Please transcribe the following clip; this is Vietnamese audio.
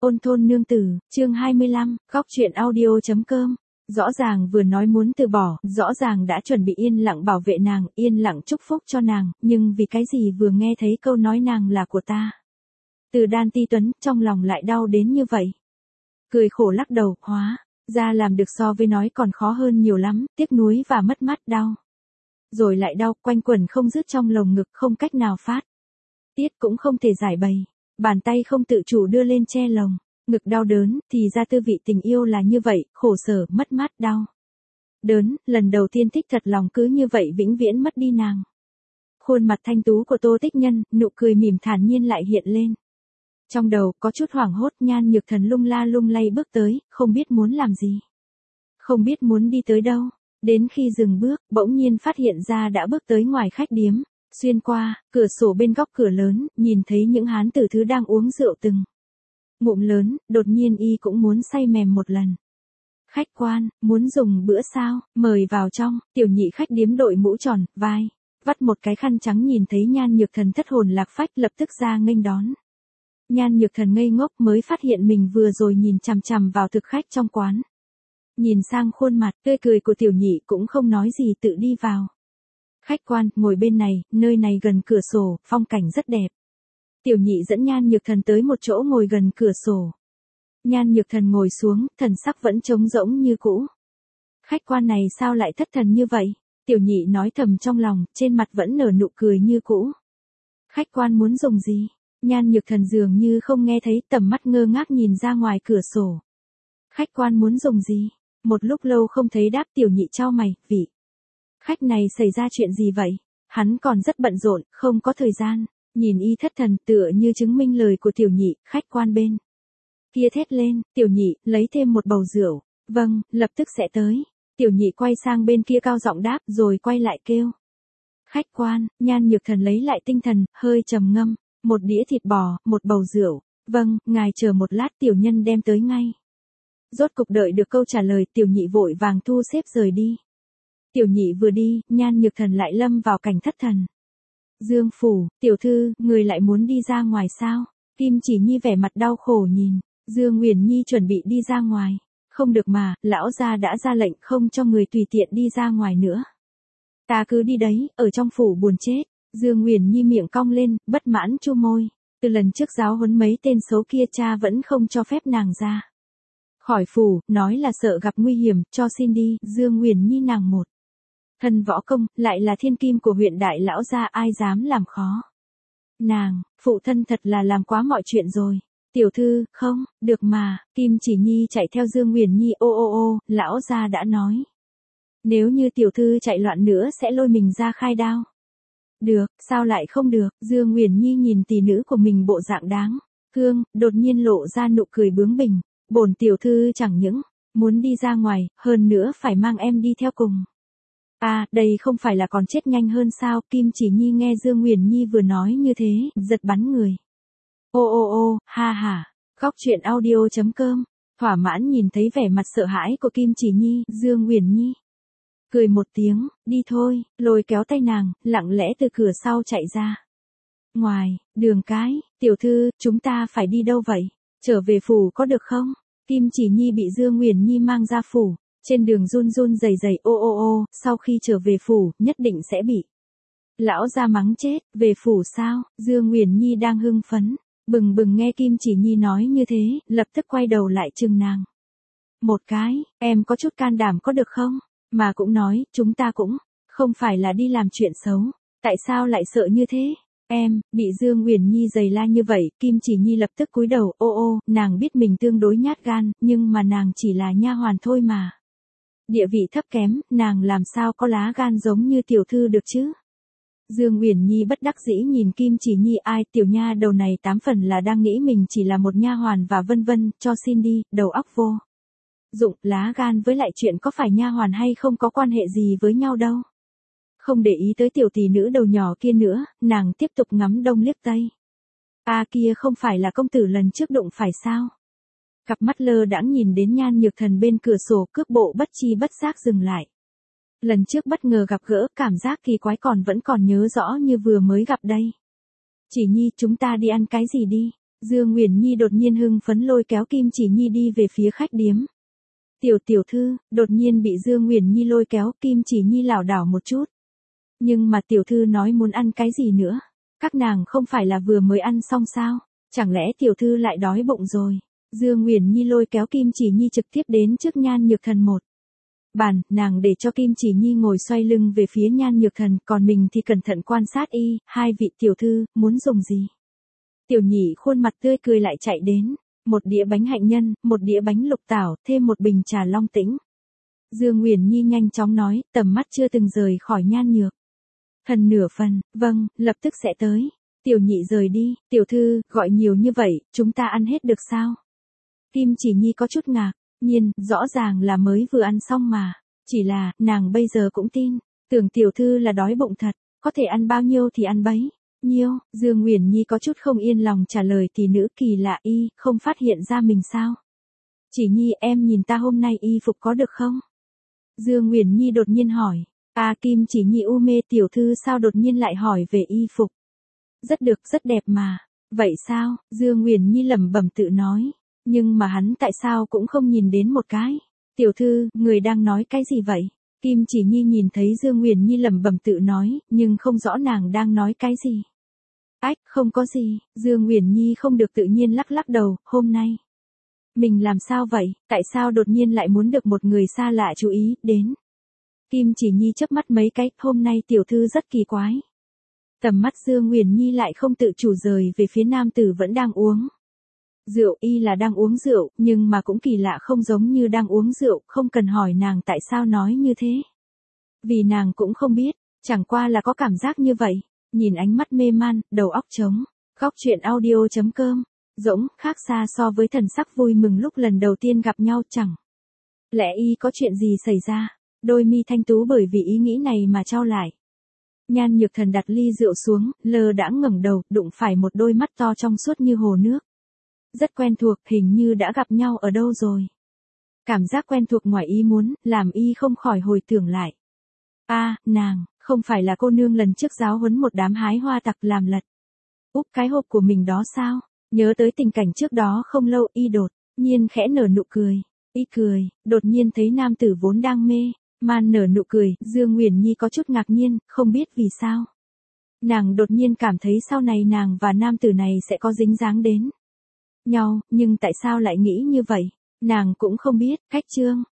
Ôn thôn nương tử, chương 25, góc truyện audio.com. Rõ ràng vừa nói muốn từ bỏ, rõ ràng đã chuẩn bị yên lặng bảo vệ nàng, yên lặng chúc phúc cho nàng, nhưng vì cái gì vừa nghe thấy câu nói nàng là của ta. Từ Đan Ti Tuấn, trong lòng lại đau đến như vậy. Cười khổ lắc đầu, hóa ra làm được so với nói còn khó hơn nhiều lắm, tiếc nuối và mất mát đau. Rồi lại đau, quanh quẩn không dứt trong lồng ngực, không cách nào phát tiết cũng không thể giải bày. Bàn tay không tự chủ đưa lên che lồng, ngực đau đớn, thì ra tư vị tình yêu là như vậy, khổ sở, mất mát, đau đớn, lần đầu tiên thích thật lòng cứ như vậy vĩnh viễn mất đi nàng. Khuôn mặt thanh tú của Tô Tích Nhân, nụ cười mỉm thản nhiên lại hiện lên. Trong đầu có chút hoảng hốt, Nhan Nhược Thần lung la lung lay bước tới, không biết muốn làm gì, không biết muốn đi tới đâu. Đến khi dừng bước, bỗng nhiên phát hiện ra đã bước tới ngoài khách điếm. Xuyên qua, cửa sổ bên góc cửa lớn, nhìn thấy những hán tử thứ đang uống rượu từng ngụm lớn, đột nhiên y cũng muốn say mềm một lần. Khách quan, muốn dùng bữa sao, mời vào trong. Tiểu nhị khách điếm đội mũ tròn, vai vắt một cái khăn trắng nhìn thấy Nhan Nhược Thần thất hồn lạc phách lập tức ra nghênh đón. Nhan Nhược Thần ngây ngốc mới phát hiện mình vừa rồi nhìn chằm chằm vào thực khách trong quán. Nhìn sang khuôn mặt tươi cười của tiểu nhị cũng không nói gì tự đi vào. Khách quan, ngồi bên này, nơi này gần cửa sổ, phong cảnh rất đẹp. Tiểu nhị dẫn Nhan Nhược Thần tới một chỗ ngồi gần cửa sổ. Nhan Nhược Thần ngồi xuống, thần sắc vẫn trống rỗng như cũ. Khách quan này sao lại thất thần như vậy? Tiểu nhị nói thầm trong lòng, trên mặt vẫn nở nụ cười như cũ. Khách quan muốn dùng gì? Nhan Nhược Thần dường như không nghe thấy, tầm mắt ngơ ngác nhìn ra ngoài cửa sổ. Khách quan muốn dùng gì? Một lúc lâu không thấy đáp, tiểu nhị chau mày, vị khách này xảy ra chuyện gì vậy? Hắn còn rất bận rộn, không có thời gian. Nhìn y thất thần tựa như chứng minh lời của tiểu nhị, khách quan bên kia thét lên, tiểu nhị, lấy thêm một bầu rượu. Vâng, lập tức sẽ tới. Tiểu nhị quay sang bên kia cao giọng đáp, rồi quay lại kêu. Khách quan, Nhan Nhược Thần lấy lại tinh thần, hơi trầm ngâm. Một đĩa thịt bò, một bầu rượu. Vâng, ngài chờ một lát, tiểu nhân đem tới ngay. Rốt cục đợi được câu trả lời, tiểu nhị vội vàng thu xếp rời đi. Tiểu nhị vừa đi, Nhan Nhược Thần lại lâm vào cảnh thất thần. Dương phủ, tiểu thư, người lại muốn đi ra ngoài sao? Kim Chỉ Nhi vẻ mặt đau khổ nhìn. Dương Nguyền Nhi chuẩn bị đi ra ngoài. Không được mà, lão gia đã ra lệnh không cho người tùy tiện đi ra ngoài nữa. Ta cứ đi đấy, ở trong phủ buồn chết. Dương Nguyền Nhi miệng cong lên, bất mãn chu môi. Từ lần trước giáo huấn mấy tên xấu kia cha vẫn không cho phép nàng ra khỏi phủ, nói là sợ gặp nguy hiểm, cho xin đi. Dương Nguyền Nhi nàng một thân võ công, lại là thiên kim của huyện đại lão gia, ai dám làm khó nàng. Phụ thân thật là làm quá mọi chuyện rồi. Tiểu thư, không, được mà. Kim Chỉ Nhi chạy theo Dương Nguyền Nhi, ô, lão gia đã nói. Nếu như tiểu thư chạy loạn nữa sẽ lôi mình ra khai đao. Được, sao lại không được? Dương Nguyền Nhi nhìn tỷ nữ của mình bộ dạng đáng thương, đột nhiên lộ ra nụ cười bướng bỉnh. Bổn tiểu thư chẳng những muốn đi ra ngoài, hơn nữa phải mang em đi theo cùng. À, đây không phải là còn chết nhanh hơn sao? Kim Chỉ Nhi nghe Dương Nguyền Nhi vừa nói như thế, giật bắn người. Ô, ha ha. Góc truyện audio.com. Thỏa mãn nhìn thấy vẻ mặt sợ hãi của Kim Chỉ Nhi, Dương Nguyền Nhi cười một tiếng, đi thôi, lôi kéo tay nàng, lặng lẽ từ cửa sau chạy ra. Ngoài, đường cái, tiểu thư, chúng ta phải đi đâu vậy? Trở về phủ có được không? Kim Chỉ Nhi bị Dương Nguyền Nhi mang ra phủ, trên đường run run rẩy rẩy, ô, sau khi trở về phủ, nhất định sẽ bị lão gia mắng chết. Về phủ sao? Dương Nguyền Nhi đang hưng phấn, bừng bừng nghe Kim Chỉ Nhi nói như thế, lập tức quay đầu lại chừng nàng một cái, em có chút can đảm có được không? Mà cũng nói, chúng ta cũng không phải là đi làm chuyện xấu, tại sao lại sợ như thế? Em, bị Dương Nguyền Nhi giày la như vậy, Kim Chỉ Nhi lập tức cúi đầu, ô, nàng biết mình tương đối nhát gan, nhưng mà nàng chỉ là nha hoàn thôi mà. Địa vị thấp kém, nàng làm sao có lá gan giống như tiểu thư được chứ? Dương Nguyền Nhi bất đắc dĩ nhìn Kim Chỉ Nhi, ai, tiểu nha đầu này 8 phần là đang nghĩ mình chỉ là một nha hoàn và vân vân, cho xin đi, đầu óc vô dụng, lá gan với lại chuyện có phải nha hoàn hay không có quan hệ gì với nhau đâu. Không để ý tới tiểu tỷ nữ đầu nhỏ kia nữa, nàng tiếp tục ngắm đông liếc tây. À kia không phải là công tử lần trước đụng phải sao? Cặp mắt lơ đãng nhìn đến Nhan Nhược Thần bên cửa sổ, cước bộ bất chi bất giác dừng lại. Lần trước bất ngờ gặp gỡ, cảm giác kỳ quái vẫn còn nhớ rõ như vừa mới gặp đây. Chỉ Nhi, chúng ta đi ăn cái gì đi? Dương Nguyễn Nhi đột nhiên hưng phấn lôi kéo Kim Chỉ Nhi đi về phía khách điếm. Tiểu thư, đột nhiên bị Dương Nguyễn Nhi lôi kéo, Kim Chỉ Nhi lảo đảo một chút. Nhưng mà tiểu thư nói muốn ăn cái gì nữa? Các nàng không phải là vừa mới ăn xong sao? Chẳng lẽ tiểu thư lại đói bụng rồi? Dương Nguyễn Nhi lôi kéo Kim Chỉ Nhi trực tiếp đến trước Nhan Nhược Thần một bàn, nàng để cho Kim Chỉ Nhi ngồi xoay lưng về phía Nhan Nhược Thần, còn mình thì cẩn thận quan sát y, hai vị tiểu thư, muốn dùng gì? Tiểu nhị khuôn mặt tươi cười lại chạy đến, một đĩa bánh hạnh nhân, một đĩa bánh lục tảo, thêm một bình trà long tĩnh. Dương Nguyễn Nhi nhanh chóng nói, tầm mắt chưa từng rời khỏi Nhan Nhược Thần nửa phần, vâng, lập tức sẽ tới. Tiểu nhị rời đi, tiểu thư, gọi nhiều như vậy, chúng ta ăn hết được sao? Kim Chỉ Nhi có chút ngạc nhiên, rõ ràng là mới vừa ăn xong mà. Chỉ là, nàng bây giờ cũng tin, tưởng tiểu thư là đói bụng thật, có thể ăn bao nhiêu thì ăn bấy nhiêu. Dương Nguyễn Nhi có chút không yên lòng trả lời tỷ nữ kỳ lạ y, không phát hiện ra mình sao? Chỉ Nhi em nhìn ta hôm nay y phục có được không? Dương Nguyễn Nhi đột nhiên hỏi. Kim Chỉ Nhi u mê tiểu thư sao đột nhiên lại hỏi về y phục? Rất được, rất đẹp mà. Vậy sao? Dương Nguyễn Nhi lẩm bẩm tự nói. Nhưng mà hắn tại sao cũng không nhìn đến một cái? Tiểu thư, người đang nói cái gì vậy? Kim Chỉ Nhi nhìn thấy Dương Nguyễn Nhi lẩm bẩm tự nói, nhưng không rõ nàng đang nói cái gì. Không có gì. Dương Nguyễn Nhi không được tự nhiên lắc lắc đầu, hôm nay. Mình làm sao vậy? Tại sao đột nhiên lại muốn được một người xa lạ chú ý đến? Kim Chỉ Nhi chớp mắt mấy cái, hôm nay tiểu thư rất kỳ quái. Tầm mắt Dương Nguyễn Nhi lại không tự chủ rời về phía nam tử vẫn đang uống rượu, y là đang uống rượu, nhưng mà cũng kỳ lạ không giống như đang uống rượu, không cần hỏi nàng tại sao nói như thế. Vì nàng cũng không biết, chẳng qua là có cảm giác như vậy, nhìn ánh mắt mê man, đầu óc trống. Góc truyện audio.com, rỗng, khác xa so với thần sắc vui mừng lúc lần đầu tiên gặp nhau chẳng. Lẽ y có chuyện gì xảy ra? Đôi mi thanh tú bởi vì ý nghĩ này mà trao lại. Nhan Nhược Thần đặt ly rượu xuống, lơ đãng ngẩng đầu, đụng phải một đôi mắt to trong suốt như hồ nước. Rất quen thuộc, hình như đã gặp nhau ở đâu rồi. Cảm giác quen thuộc ngoài ý muốn, làm y không khỏi hồi tưởng lại. Nàng, không phải là cô nương lần trước giáo huấn một đám hái hoa tặc làm lật úp cái hộp của mình đó sao? Nhớ tới tình cảnh trước đó không lâu, y đột nhiên khẽ nở nụ cười. Y cười, đột nhiên thấy nam tử vốn đang mê man nở nụ cười, Dương Nguyễn Nhi có chút ngạc nhiên, không biết vì sao. Nàng đột nhiên cảm thấy sau này nàng và nam tử này sẽ có dính dáng đến nhau, nhưng tại sao lại nghĩ như vậy? Nàng cũng không biết. Khách chương